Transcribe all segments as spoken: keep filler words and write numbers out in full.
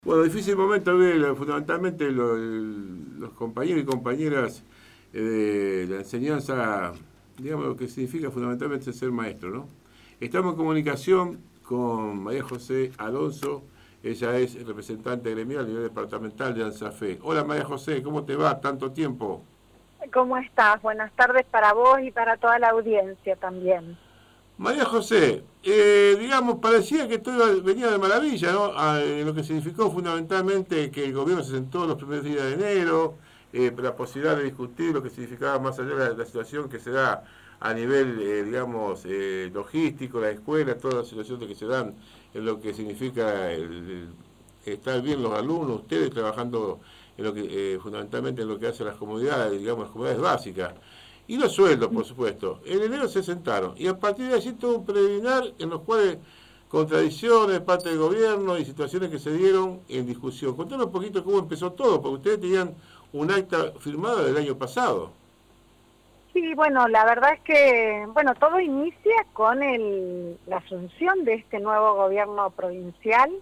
Bueno, difícil momento vive fundamentalmente lo- el- los compañeros y compañeras eh, de la enseñanza, digamos lo que significa fundamentalmente ser maestro, ¿no? Estamos en comunicación con María José Alonso, ella es representante gremial a nivel departamental de ANSAFE. Hola María José, ¿cómo te va? Tanto tiempo. ¿Cómo estás? Buenas tardes para vos y para toda la audiencia también. María José, eh, digamos, parecía que todo iba- venía de maravilla, ¿no? Ah, eh, lo que significó fundamentalmente que el gobierno se sentó los primeros días de enero, eh, la posibilidad de discutir lo que significaba más allá de la, la situación que se da a nivel, eh, digamos, eh, logístico, la escuela, todas las situaciones que se dan en lo que significa el, el estar bien los alumnos, ustedes trabajando en lo que, eh, fundamentalmente en lo que hace las comunidades, digamos, las comunidades básicas. Y los sueldos, por supuesto. En enero se sentaron y a partir de allí todo un preliminar en los cuales contradicciones de parte del gobierno y situaciones que se dieron en discusión. Contanos un poquito cómo empezó todo, porque ustedes tenían un acta firmada del año pasado. Sí, bueno, la verdad es que, bueno, todo inicia con el, la asunción de este nuevo gobierno provincial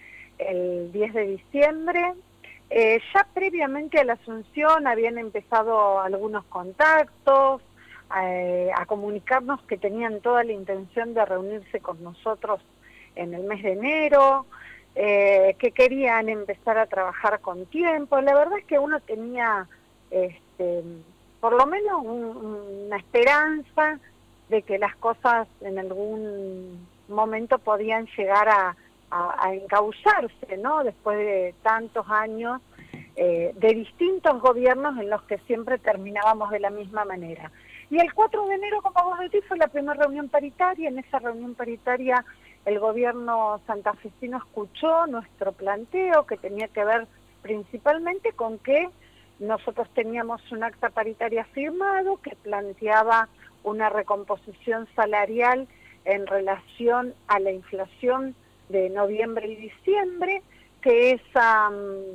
el diez de diciembre. Eh, ya previamente a la asunción habían empezado algunos contactos, eh, a comunicarnos que tenían toda la intención de reunirse con nosotros en el mes de enero, eh, que querían empezar a trabajar con tiempo. La verdad es que uno tenía, este, por lo menos un, una esperanza de que las cosas en algún momento podían llegar a A, a encauzarse, ¿no? Después de tantos años eh, de distintos gobiernos en los que siempre terminábamos de la misma manera. Y el cuatro de enero, como vos decís, fue la primera reunión paritaria. En esa reunión paritaria el gobierno santafesino escuchó nuestro planteo, que tenía que ver principalmente con que nosotros teníamos un acta paritaria firmado que planteaba una recomposición salarial en relación a la inflación de noviembre y diciembre, que esa,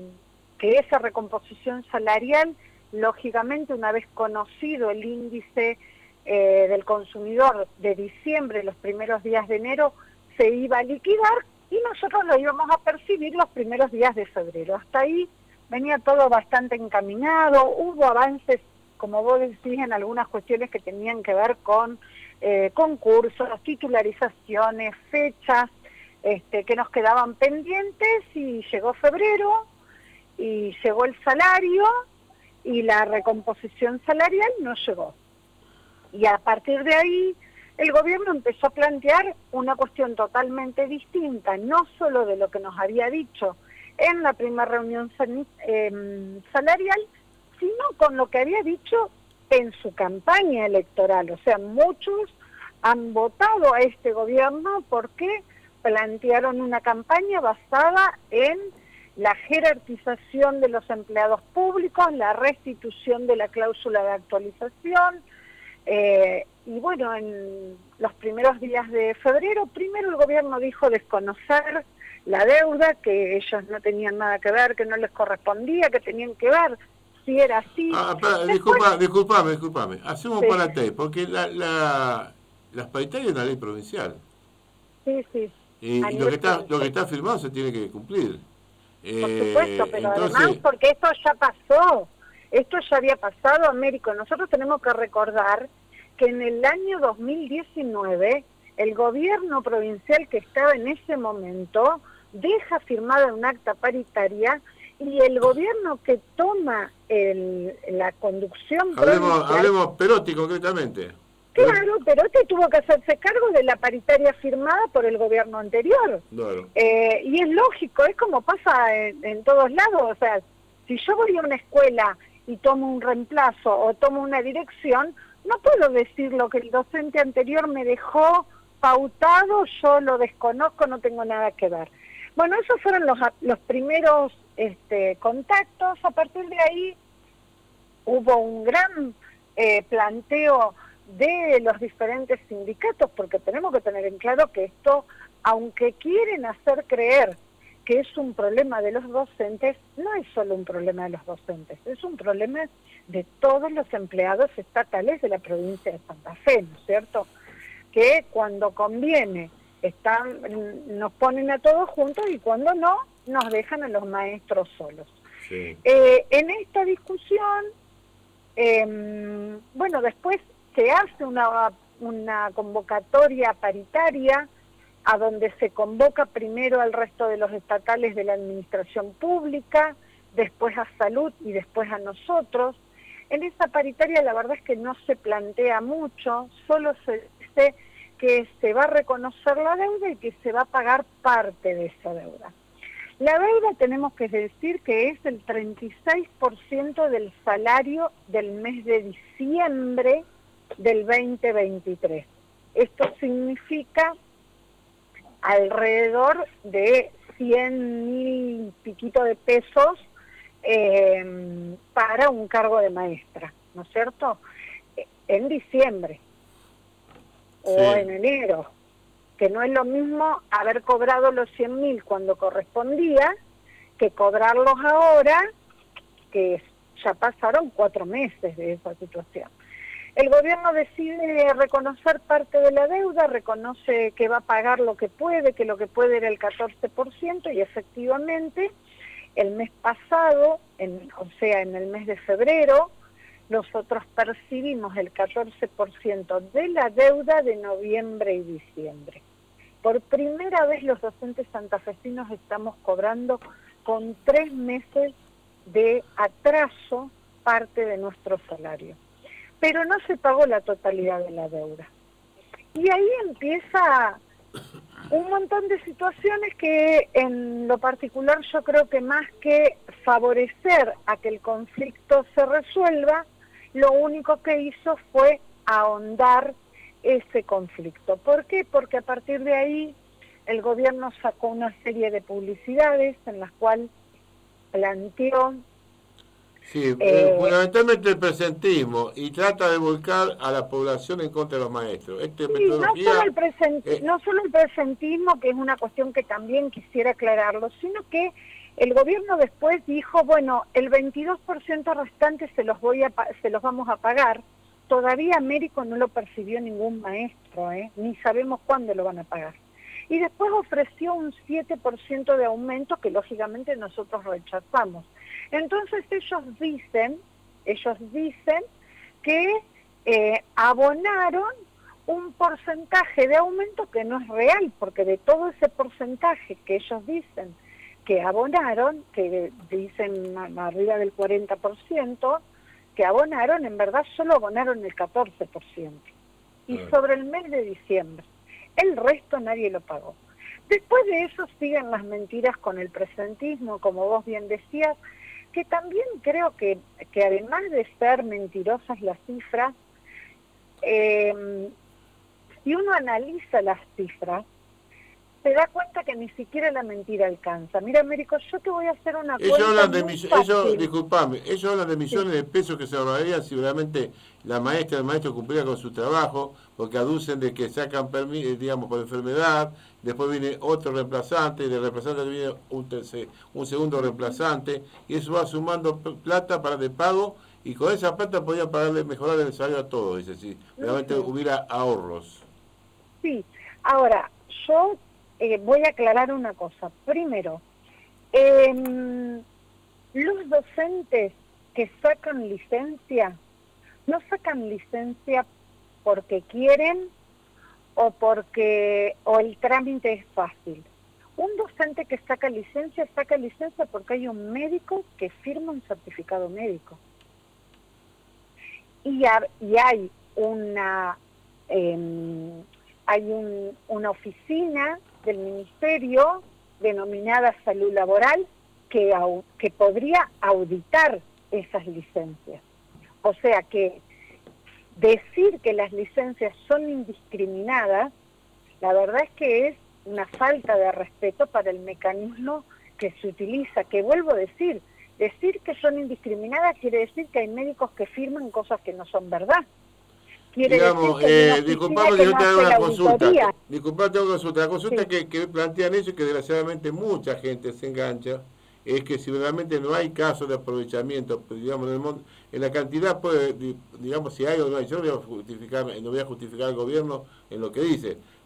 que esa recomposición salarial, lógicamente, una vez conocido el índice eh, del consumidor de diciembre, los primeros días de enero, se iba a liquidar y nosotros lo íbamos a percibir los primeros días de febrero. Hasta ahí venía todo bastante encaminado, hubo avances, como vos decís, en algunas cuestiones que tenían que ver con eh, concursos, titularizaciones, fechas, Este, que nos quedaban pendientes, y llegó febrero y llegó el salario y la recomposición salarial no llegó. Y a partir de ahí el gobierno empezó a plantear una cuestión totalmente distinta, no solo de lo que nos había dicho en la primera reunión eh, salarial, sino con lo que había dicho en su campaña electoral. O sea, muchos han votado a este gobierno porque plantearon una campaña basada en la jerarquización de los empleados públicos, la restitución de la cláusula de actualización, eh, y bueno, en los primeros días de febrero, primero el gobierno dijo desconocer la deuda, que ellos no tenían nada que ver, que no les correspondía, que tenían que ver si era así. Ah, para, Después, disculpa, disculpame, disculpame. Hacemos sí, para té, porque la, la, las paritarias es una ley provincial. sí, sí, a Y, y lo que nivel está lo que provincial. está firmado se tiene que cumplir. Por supuesto, Eh, pero además entonces, porque esto ya pasó, esto ya había pasado, Américo. Nosotros tenemos que recordar que en el año dos mil diecinueve el gobierno provincial que estaba en ese momento deja firmada un acta paritaria, y el gobierno que toma el, la conducción hablemos, provincial, hablemos Perotti concretamente. Perotti, claro, pero este tuvo que hacerse cargo de la paritaria firmada por el gobierno anterior. claro. Eh, y es lógico, es como pasa en, en todos lados. O sea, si yo voy a una escuela y tomo un reemplazo o tomo una dirección, no puedo decir lo que el docente anterior me dejó pautado, yo lo desconozco, no tengo nada que ver. Bueno, esos fueron los, los primeros este, contactos. A partir de ahí hubo un gran eh, planteo de los diferentes sindicatos, porque tenemos que tener en claro que esto, aunque quieren hacer creer que es un problema de los docentes, no es solo un problema de los docentes, es un problema de todos los empleados estatales de la provincia de Santa Fe, ¿no es cierto? Que cuando conviene están, nos ponen a todos juntos, y cuando no, nos dejan a los maestros solos. Sí. Eh, en esta discusión, eh, bueno, después se hace una, una convocatoria paritaria a donde se convoca primero al resto de los estatales de la administración pública, después a salud y después a nosotros. En esa paritaria la verdad es que no se plantea mucho, solo se dice que se va a reconocer la deuda y que se va a pagar parte de esa deuda. La deuda tenemos que decir que es el treinta y seis por ciento del salario del mes de diciembre del veinte veintitrés. Esto significa alrededor de cien mil piquito de pesos eh, para un cargo de maestra, ¿no es cierto? En diciembre o Sí. en enero, que no es lo mismo haber cobrado los cien mil cuando correspondía que cobrarlos ahora, que ya pasaron cuatro meses de esa situación. El gobierno decide reconocer parte de la deuda, reconoce que va a pagar lo que puede, que lo que puede era el catorce por ciento, y efectivamente el mes pasado, en, o sea, en el mes de febrero, nosotros percibimos el catorce por ciento de la deuda de noviembre y diciembre. Por primera vez los docentes santafesinos estamos cobrando con tres meses de atraso parte de nuestro salario. Pero no se pagó la totalidad de la deuda. Y ahí empieza un montón de situaciones que en lo particular yo creo que más que favorecer a que el conflicto se resuelva, lo único que hizo fue ahondar ese conflicto. ¿Por qué? Porque a partir de ahí el gobierno sacó una serie de publicidades en las cuales planteó Sí, Eh, fundamentalmente el presentismo, y trata de volcar a la población en contra de los maestros. Esta Sí, no metodología, solo, el present, eh, no solo el presentismo, que es una cuestión que también quisiera aclararlo, sino que el gobierno después dijo, bueno, el veintidós por ciento restante se los voy a se los vamos a pagar. Todavía Américo no lo percibió ningún maestro, ¿eh? Ni sabemos cuándo lo van a pagar. Y después ofreció un siete por ciento de aumento que lógicamente nosotros rechazamos. Entonces ellos dicen, ellos dicen que eh, abonaron un porcentaje de aumento que no es real, porque de todo ese porcentaje que ellos dicen que abonaron, que dicen arriba del cuarenta por ciento, que abonaron, en verdad solo abonaron el catorce por ciento. Y sobre el mes de diciembre, el resto nadie lo pagó. Después de eso siguen las mentiras con el presentismo, como vos bien decías, que también creo que, que además de ser mentirosas las cifras, eh, si uno analiza las cifras, se da cuenta que ni siquiera la mentira alcanza. Mira, Américo, yo te voy a hacer una ellos cuenta hablan de muy mis- fácil. ellos, disculpame, ellos hablan de millones Sí. de pesos que se ahorrarían si realmente la maestra, el maestro cumpliera con su trabajo, porque aducen de que sacan permiso, digamos, por enfermedad, después viene otro reemplazante, y del reemplazante viene un, tercer, un segundo reemplazante, y eso va sumando p- plata para de pago, y con esa plata podían pagarle, mejorar el salario a todos, dice, si realmente Ujú. hubiera ahorros. Sí, ahora, yo eh, voy a aclarar una cosa. Primero, eh, los docentes que sacan licencia, no sacan licencia porque quieren o porque o el trámite es fácil. Un docente que saca licencia, saca licencia porque hay un médico que firma un certificado médico. Y, ha, y hay una eh, hay un, una oficina del ministerio denominada Salud Laboral que, au, que podría auditar esas licencias. O sea que decir que las licencias son indiscriminadas, la verdad es que es una falta de respeto para el mecanismo que se utiliza, que vuelvo a decir, decir que son indiscriminadas quiere decir que hay médicos que firman cosas que no son verdad. Quiere Digamos, decir que hay una eh, disculpame oficina que que yo no te haga hace una la consulta. auditoría. Disculpame, te hago una consulta. La consulta Sí. que, que plantean ellos, que desgraciadamente mucha gente se engancha, es que si realmente no hay casos de aprovechamiento, pues, digamos, en, el mundo, en la cantidad, puede, digamos, si hay o no hay, yo no voy a justificar, no voy a justificar al gobierno en lo que dice,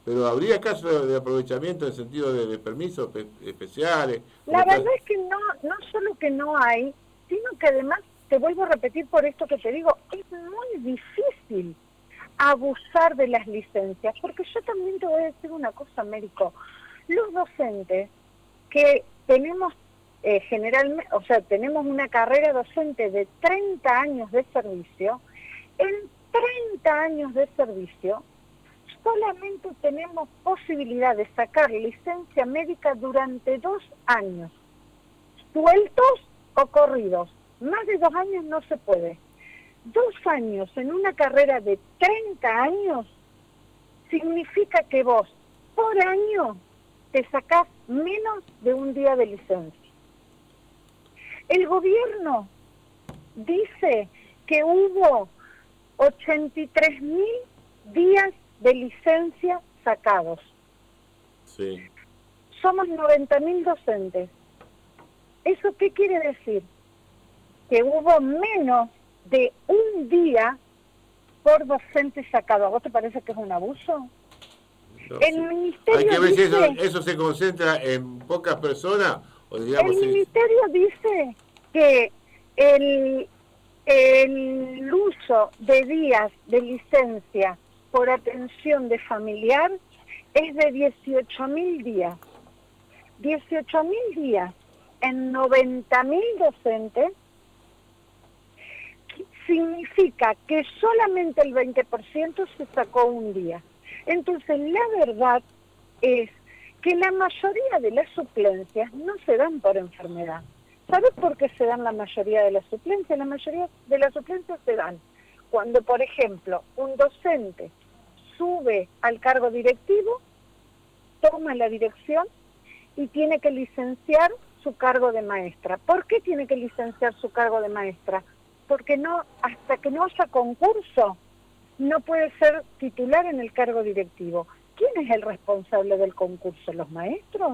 pero ¿habría casos de aprovechamiento en sentido de, de permisos especiales? La verdad es que no, no solo que no hay, sino que además, te vuelvo a repetir por esto que te digo, es muy difícil abusar de las licencias, porque yo también te voy a decir una cosa, Américo, los docentes que tenemos eh, generalmente, o sea, tenemos una carrera docente de treinta años de servicio, en treinta años de servicio, solamente tenemos posibilidad de sacar licencia médica durante dos años, sueltos o corridos. Más de dos años no se puede. Dos años en una carrera de treinta años significa que vos por año te sacás menos de un día de licencia. El gobierno dice que hubo ochenta y tres mil días de licencia sacados. Sí. Somos noventa mil docentes. ¿Eso qué quiere decir? Que hubo menos de un día por docente sacado. ¿A vos te parece que es un abuso? No, el sí. ministerio Hay que ver dice, si eso, eso se concentra en pocas personas o digamos... El si... ministerio dice que el, el uso de días de licencia por atención de familiar es de dieciocho mil días. dieciocho mil días en noventa mil docentes significa que solamente el veinte por ciento se sacó un día. Entonces, la verdad es que la mayoría de las suplencias no se dan por enfermedad. ¿Sabes por qué se dan la mayoría de las suplencias? La mayoría de las suplencias se dan cuando, por ejemplo, un docente sube al cargo directivo, toma la dirección y tiene que licenciar su cargo de maestra. ¿Por qué tiene que licenciar su cargo de maestra? Porque no, hasta que no haya concurso, no puede ser titular en el cargo directivo. ¿Quién es el responsable del concurso? ¿Los maestros?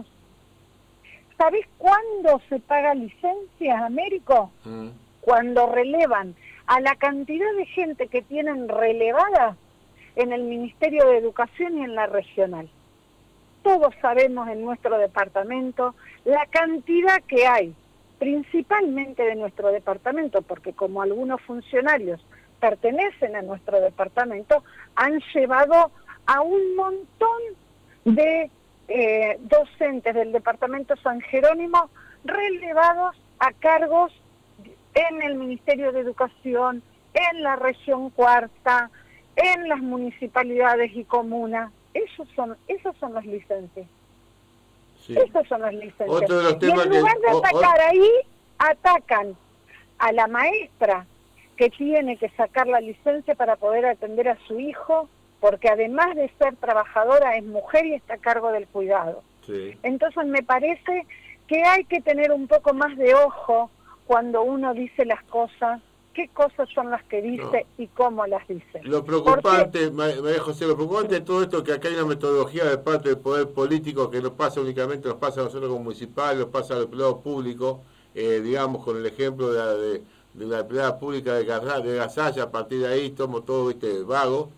¿Sabés cuándo se paga licencias, Américo? Mm. Cuando relevan a la cantidad de gente que tienen relevada en el Ministerio de Educación y en la regional. Todos sabemos en nuestro departamento la cantidad que hay, principalmente de nuestro departamento, porque como algunos funcionarios pertenecen a nuestro departamento, han llevado a un montón de eh, docentes del departamento San Jerónimo relevados a cargos en el Ministerio de Educación, en la región cuarta, en las municipalidades y comunas. Esos son, esos son los licencias. Sí. Esos son los licencias. Otro de los temas y en lugar que, de atacar o, o... ahí, atacan a la maestra que tiene que sacar la licencia para poder atender a su hijo, porque además de ser trabajadora es mujer y está a cargo del cuidado. Sí. Entonces me parece que hay que tener un poco más de ojo cuando uno dice las cosas, qué cosas son las que dice no. y cómo las dice. Lo preocupante, María José, lo preocupante de todo esto es que acá hay una metodología de parte del poder político que no pasa únicamente, nos pasa a nosotros como municipal, nos pasa al empleado público, eh, digamos con el ejemplo de la, de, de la empleada pública de, de Gasalla, a partir de ahí somos todos, viste, vagos.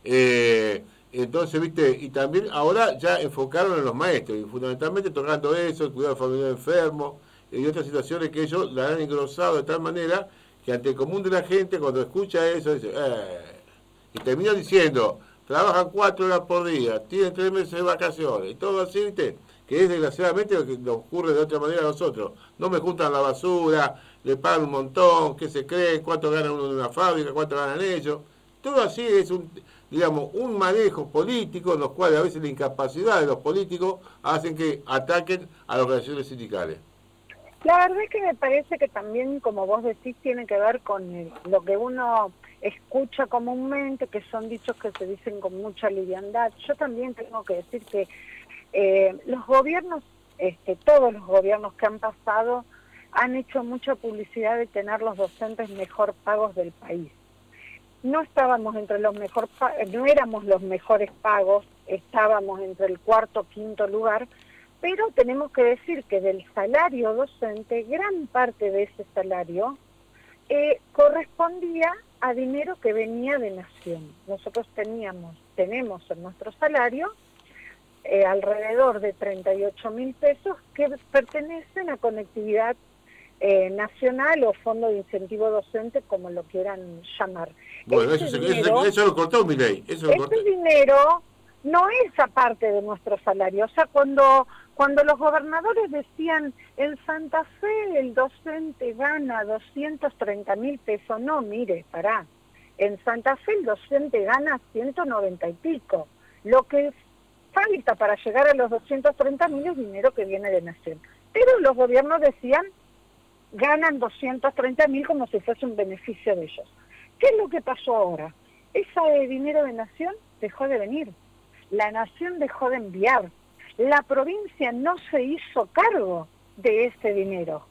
Eh, entonces, viste, y también ahora ya enfocaron en los maestros, y fundamentalmente tocando eso, el cuidado familiar enfermo, y otras situaciones que ellos la han engrosado de tal manera que ante el común de la gente, cuando escucha eso, dice, eh, y termina diciendo, trabajan cuatro horas por día, tienen tres meses de vacaciones, y todo así, viste, que es desgraciadamente lo que nos ocurre de otra manera a nosotros. No me juntan la basura, le pagan un montón, qué se creen, cuánto ganan uno en una fábrica, cuánto ganan ellos. Todo así es un, digamos, un manejo político en los cuales a veces la incapacidad de los políticos hacen que ataquen a las organizaciones sindicales. La verdad es que me parece que también, como vos decís, tiene que ver con el, lo que uno escucha comúnmente, que son dichos que se dicen con mucha liviandad. Yo también tengo que decir que eh, los gobiernos, este, todos los gobiernos que han pasado, han hecho mucha publicidad de tener los docentes mejor pagos del país. No estábamos entre los mejor, no éramos los mejores pagos, estábamos entre el cuarto o quinto lugar, pero tenemos que decir que del salario docente, gran parte de ese salario eh, correspondía a dinero que venía de Nación. Nosotros teníamos, tenemos en nuestro salario eh, alrededor de treinta y ocho mil pesos que pertenecen a conectividad eh, nacional o fondo de incentivo docente, como lo quieran llamar. Bueno, ese eso, dinero, eso, eso lo cortó Milei. Eso lo cortó. Ese dinero no es aparte de nuestro salario. O sea, cuando, cuando los gobernadores decían, en Santa Fe el docente gana doscientos treinta mil pesos, no, mire, pará. En Santa Fe el docente gana ciento noventa y pico. Lo que falta para llegar a los doscientos treinta mil es dinero que viene de Nación. Pero los gobiernos decían, ganan doscientos treinta mil como si fuese un beneficio de ellos. ¿Qué es lo que pasó ahora? Ese dinero de Nación dejó de venir. La Nación dejó de enviar. La provincia no se hizo cargo de ese dinero.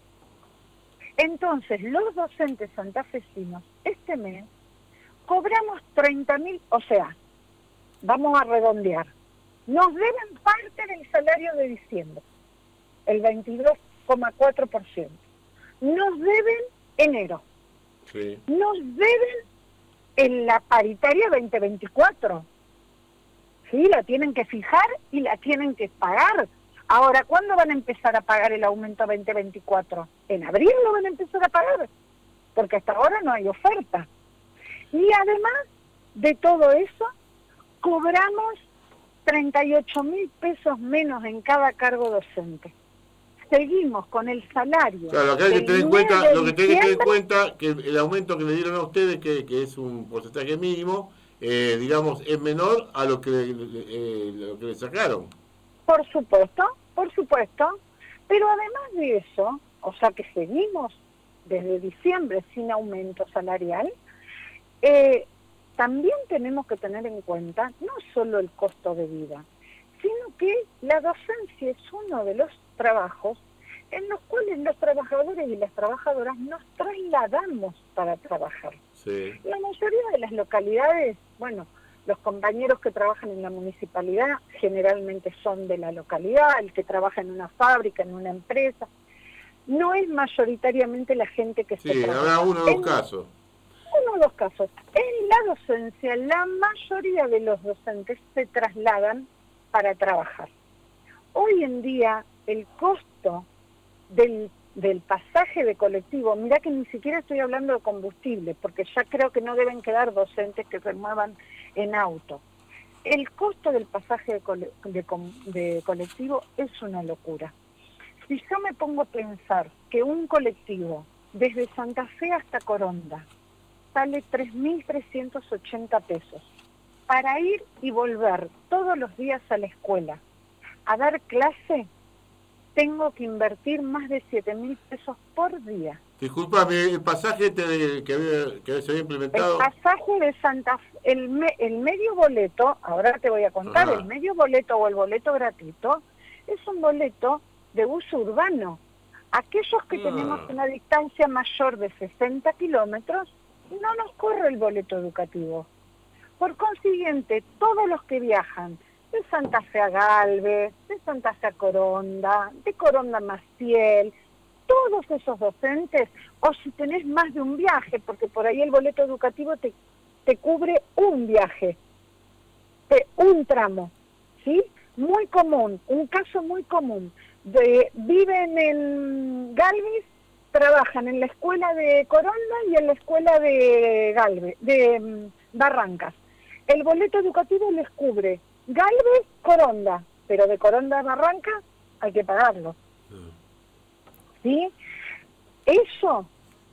Entonces, los docentes santafesinos, este mes, cobramos treinta mil, o sea, vamos a redondear, nos deben parte del salario de diciembre, el veintidós coma cuatro por ciento. Nos deben enero. Sí. Nos deben en la paritaria veinte veinticuatro. Sí, la tienen que fijar y la tienen que pagar. Ahora, ¿cuándo van a empezar a pagar el aumento veinte veinticuatro? En abril lo van a empezar a pagar, porque hasta ahora no hay oferta. Y además de todo eso, cobramos treinta y ocho mil pesos menos en cada cargo docente. Seguimos con el salario. Claro, acá hay que tener en cuenta, lo que tiene que tener en cuenta que el aumento que le dieron a ustedes, que, que es un porcentaje mínimo, eh, digamos, es menor a lo que, eh, lo que le sacaron. Por supuesto, por supuesto. Pero además de eso, o sea que seguimos desde diciembre sin aumento salarial, eh, también tenemos que tener en cuenta no solo el costo de vida, sino que la docencia es uno de los trabajos en los cuales los trabajadores y las trabajadoras nos trasladamos para trabajar. Sí. La mayoría de las localidades, bueno, los compañeros que trabajan en la municipalidad generalmente son de la localidad, el que trabaja en una fábrica, en una empresa, no es mayoritariamente la gente que se Sí, trabaja. habrá uno o dos en, casos. Uno o dos casos. En la docencia, la mayoría de los docentes se trasladan para trabajar. Hoy en día, el costo del, del pasaje de colectivo, mirá que ni siquiera estoy hablando de combustible, porque ya creo que no deben quedar docentes que se muevan en auto. El costo del pasaje de, cole, de, de colectivo es una locura. Si yo me pongo a pensar que un colectivo desde Santa Fe hasta Coronda sale tres mil trescientos ochenta pesos para ir y volver todos los días a la escuela a dar clase, tengo que invertir más de siete mil pesos por día. Disculpame, el pasaje te, que, había, que se había implementado... El pasaje de Santa Fe, el, me, el medio boleto, ahora te voy a contar, Ajá. el medio boleto o el boleto gratuito, es un boleto de uso urbano. Aquellos que ah. tenemos una distancia mayor de sesenta kilómetros, no nos corre el boleto educativo. Por consiguiente, todos los que viajan de Santa Fe a Galvez, de Santa Fe a Coronda, de Coronda a Maciel, todos esos docentes, o si tenés más de un viaje, porque por ahí el boleto educativo te, te cubre un viaje, de un tramo, ¿sí? Muy común, un caso muy común. De, viven en Galvez, trabajan en la escuela de Coronda y en la escuela de Galvez, de um, Barrancas. El boleto educativo les cubre Galvez, Coronda, pero de Coronda a Barrancas hay que pagarlo. ¿Sí? Eso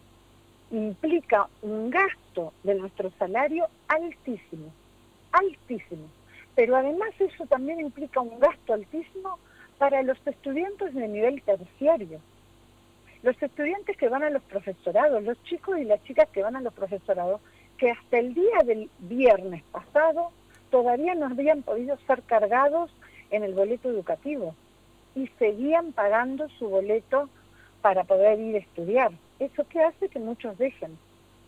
implica un gasto de nuestro salario altísimo, altísimo. Pero además eso también implica un gasto altísimo para los estudiantes de nivel terciario. Los estudiantes que van a los profesorados, los chicos y las chicas que van a los profesorados, que hasta el día del viernes pasado todavía no habían podido ser cargados en el boleto educativo y seguían pagando su boleto para poder ir a estudiar. ¿Eso qué hace? Que muchos dejen.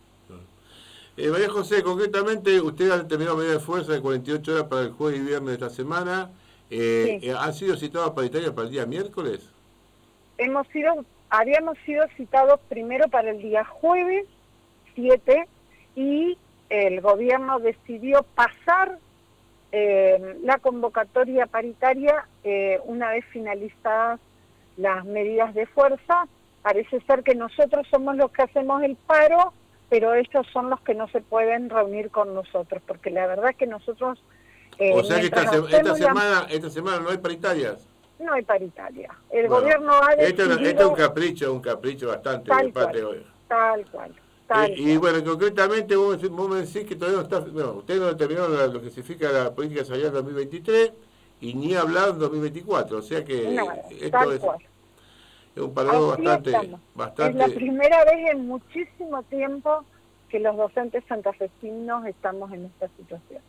Eh, María José, concretamente, usted ha terminado medida de fuerza de cuarenta y ocho horas para el jueves y viernes de esta semana. Eh, sí. ¿Han sido citados paritarias para el día miércoles? Hemos sido, habíamos sido citados primero para el día jueves siete y el gobierno decidió pasar eh, la convocatoria paritaria, eh, una vez finalizadas las medidas de fuerza, parece ser que nosotros somos los que hacemos el paro, pero ellos son los que no se pueden reunir con nosotros, porque la verdad es que nosotros... Eh, o sea que esta, se, esta, semana, la... esta semana no hay paritarias. No hay paritaria. El bueno, gobierno ha decidido... Esto, esto es un capricho, un capricho bastante tal de parte cual, hoy. Tal cual. Tal eh, y bueno, concretamente vos, vos me decís que todavía no está... Bueno, ustedes no determinaron la, lo que significa la política salarial dos mil veintitrés y ni hablar en dos mil veinticuatro. O sea que no, esto tal es, cual. es un panorama bastante, bastante... Es la primera vez en muchísimo tiempo que los docentes santafesinos estamos en esta situación.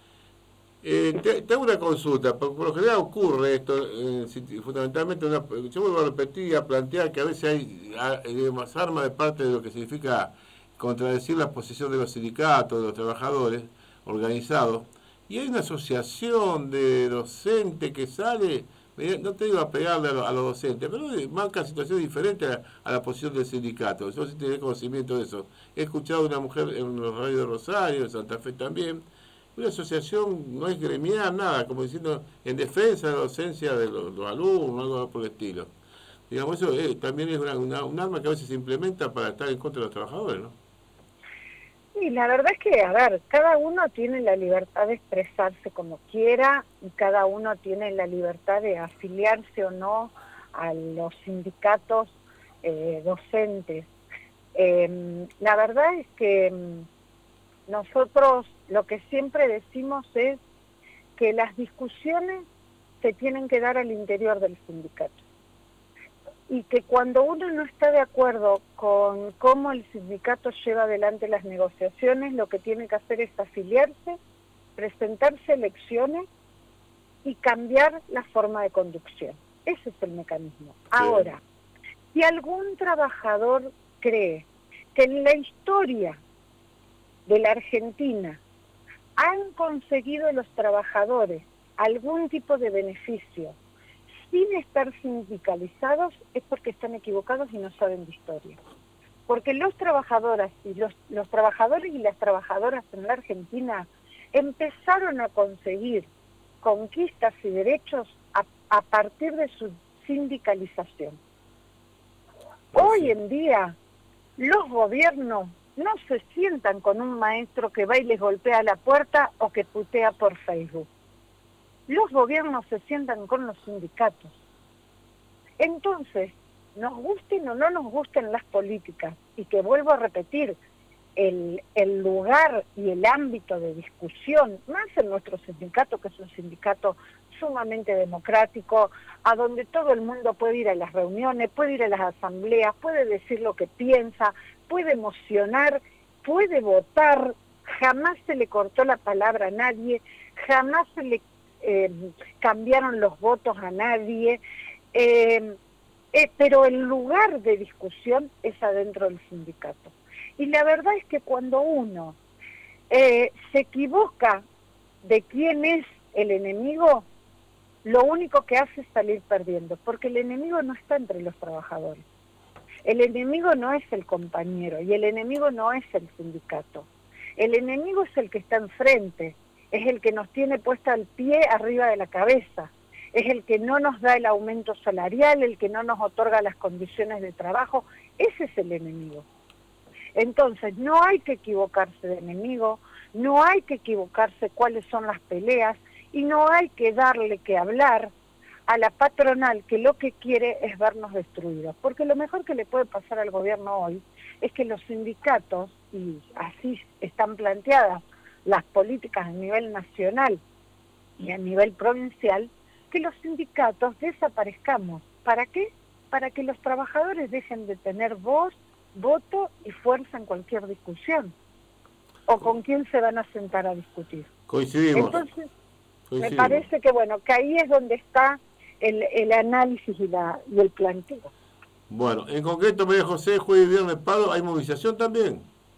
Eh, te, te hago una consulta, por, por lo general ocurre esto, eh, fundamentalmente, una, yo vuelvo a repetir y a plantear que a veces hay, hay más armas de parte de lo que significa contradecir la posición de los sindicatos, de los trabajadores organizados, y hay una asociación de docentes que sale, no te digo a pegarle a, lo, a los docentes, pero marca situaciones diferentes a, a la posición del sindicato. Yo sí tengo conocimiento de eso. He escuchado a una mujer en los radios de Rosario, en Santa Fe también, una asociación no es gremial, nada, como diciendo en defensa de la docencia de los, los alumnos, algo por el estilo. Digamos, eso es, también es una, una, un arma que a veces se implementa para estar en contra de los trabajadores, ¿no? Sí, la verdad es que, a ver, cada uno tiene la libertad de expresarse como quiera y cada uno tiene la libertad de afiliarse o no a los sindicatos eh, docentes. Eh, la verdad es que nosotros lo que siempre decimos es que las discusiones se tienen que dar al interior del sindicato. Y que cuando uno no está de acuerdo con cómo el sindicato lleva adelante las negociaciones, lo que tiene que hacer es afiliarse, presentarse elecciones y cambiar la forma de conducción. Ese es el mecanismo. Sí. Ahora, si algún trabajador cree que en la historia de la Argentina han conseguido los trabajadores algún tipo de beneficio sin estar sindicalizados, es porque están equivocados y no saben de historia. Porque los trabajadores y los, los trabajadores y las trabajadoras en la Argentina empezaron a conseguir conquistas y derechos a, a partir de su sindicalización. Hoy en día, los gobiernos no se sientan con un maestro que va y les golpea la puerta o que putea por Facebook. Los gobiernos se sientan con los sindicatos. Entonces, nos gusten o no nos gusten las políticas, y que vuelvo a repetir, el, el lugar y el ámbito de discusión, más en nuestro sindicato, que es un sindicato sumamente democrático, a donde todo el mundo puede ir a las reuniones, puede ir a las asambleas, puede decir lo que piensa, puede emocionar, puede votar, jamás se le cortó la palabra a nadie, jamás se le eh, cambiaron los votos a nadie, eh, eh, pero el lugar de discusión es adentro del sindicato. Y la verdad es que cuando uno eh, se equivoca de quién es el enemigo, lo único que hace es salir perdiendo, porque el enemigo no está entre los trabajadores. El enemigo no es el compañero y el enemigo no es el sindicato. El enemigo es el que está enfrente, es el que nos tiene puesta el pie arriba de la cabeza, es el que no nos da el aumento salarial, el que no nos otorga las condiciones de trabajo. Ese es el enemigo. Entonces, no hay que equivocarse de enemigo, no hay que equivocarse cuáles son las peleas y no hay que darle que hablar a la patronal que lo que quiere es vernos destruidos. Porque lo mejor que le puede pasar al gobierno hoy es que los sindicatos, y así están planteadas las políticas a nivel nacional y a nivel provincial, que los sindicatos desaparezcamos. ¿Para qué? Para que los trabajadores dejen de tener voz, voto y fuerza en cualquier discusión. ¿O con quién se van a sentar a discutir? Coincidimos. Entonces, Coincidimos. Me parece que, bueno, que ahí es donde está el, el análisis y, la, y el planteo. Bueno, en concreto, María José, jueves y viernes paro, ¿hay movilización también?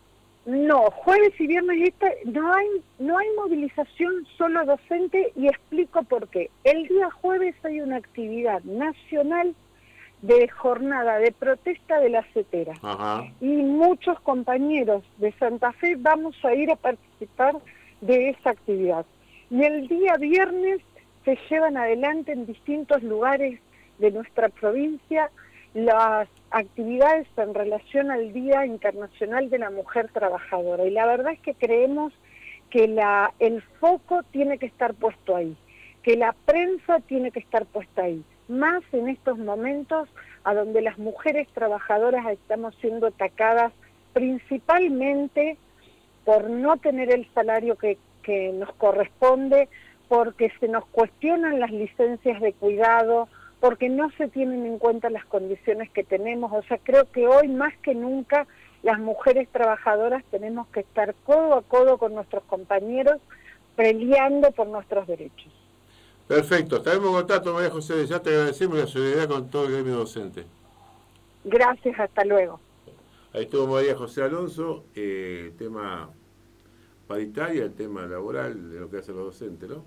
No, jueves y viernes esta, no hay no hay movilización solo docente, y explico por qué. El día jueves hay una actividad nacional de jornada de protesta de la acetera. Ajá. Y muchos compañeros de Santa Fe vamos a ir a participar de esa actividad. y el día viernes se llevan adelante en distintos lugares de nuestra provincia las actividades en relación al Día Internacional de la Mujer Trabajadora. Y la verdad es que creemos que la, el foco tiene que estar puesto ahí, que la prensa tiene que estar puesta ahí, más en estos momentos a donde las mujeres trabajadoras estamos siendo atacadas principalmente por no tener el salario que, que nos corresponde, porque se nos cuestionan las licencias de cuidado, porque no se tienen en cuenta las condiciones que tenemos. O sea, creo que hoy más que nunca las mujeres trabajadoras tenemos que estar codo a codo con nuestros compañeros peleando por nuestros derechos. Perfecto, estaremos en contacto, María José, ya te agradecemos la solidaridad con todo el gremio docente. Gracias, hasta luego. Ahí estuvo María José Alonso, eh, el tema paritaria, el tema laboral de lo que hacen los docentes, ¿no?